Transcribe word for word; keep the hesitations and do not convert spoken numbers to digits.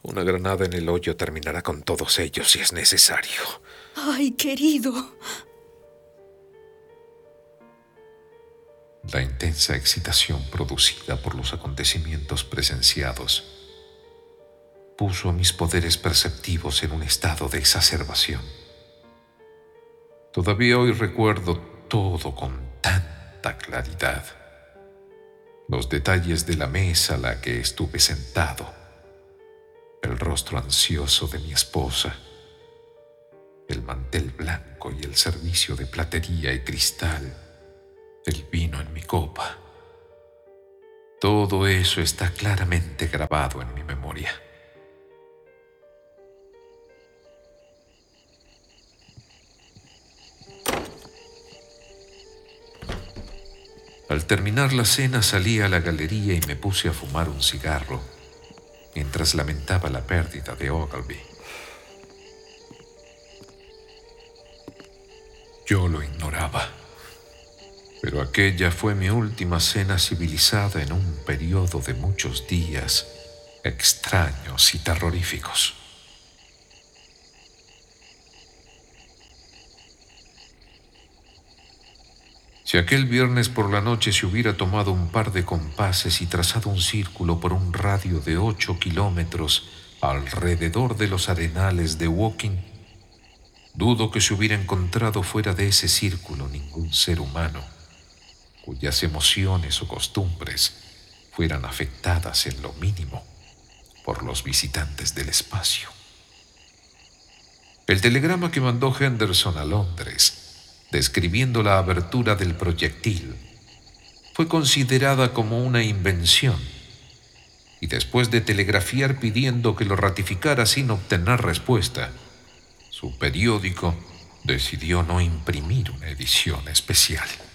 Una granada en el hoyo terminará con todos ellos si es necesario. ¡Ay, querido! La intensa excitación producida por los acontecimientos presenciados puso a mis poderes perceptivos en un estado de exacerbación. Todavía hoy recuerdo todo con tanta claridad. Los detalles de la mesa a la que estuve sentado, el rostro ansioso de mi esposa, el mantel blanco y el servicio de platería y cristal, el vino en mi copa. Todo eso está claramente grabado en mi memoria. Al terminar la cena salí a la galería y me puse a fumar un cigarro mientras lamentaba la pérdida de Ogilvy. Yo lo ignoraba, pero aquella fue mi última cena civilizada en un periodo de muchos días extraños y terroríficos. Si aquel viernes por la noche se hubiera tomado un par de compases y trazado un círculo por un radio de ocho kilómetros alrededor de los arenales de Woking, dudo que se hubiera encontrado fuera de ese círculo ningún ser humano cuyas emociones o costumbres fueran afectadas en lo mínimo por los visitantes del espacio. El telegrama que mandó Henderson a Londres, describiendo la abertura del proyectil, fue considerada como una invención, y después de telegrafiar pidiendo que lo ratificara sin obtener respuesta, su periódico decidió no imprimir una edición especial.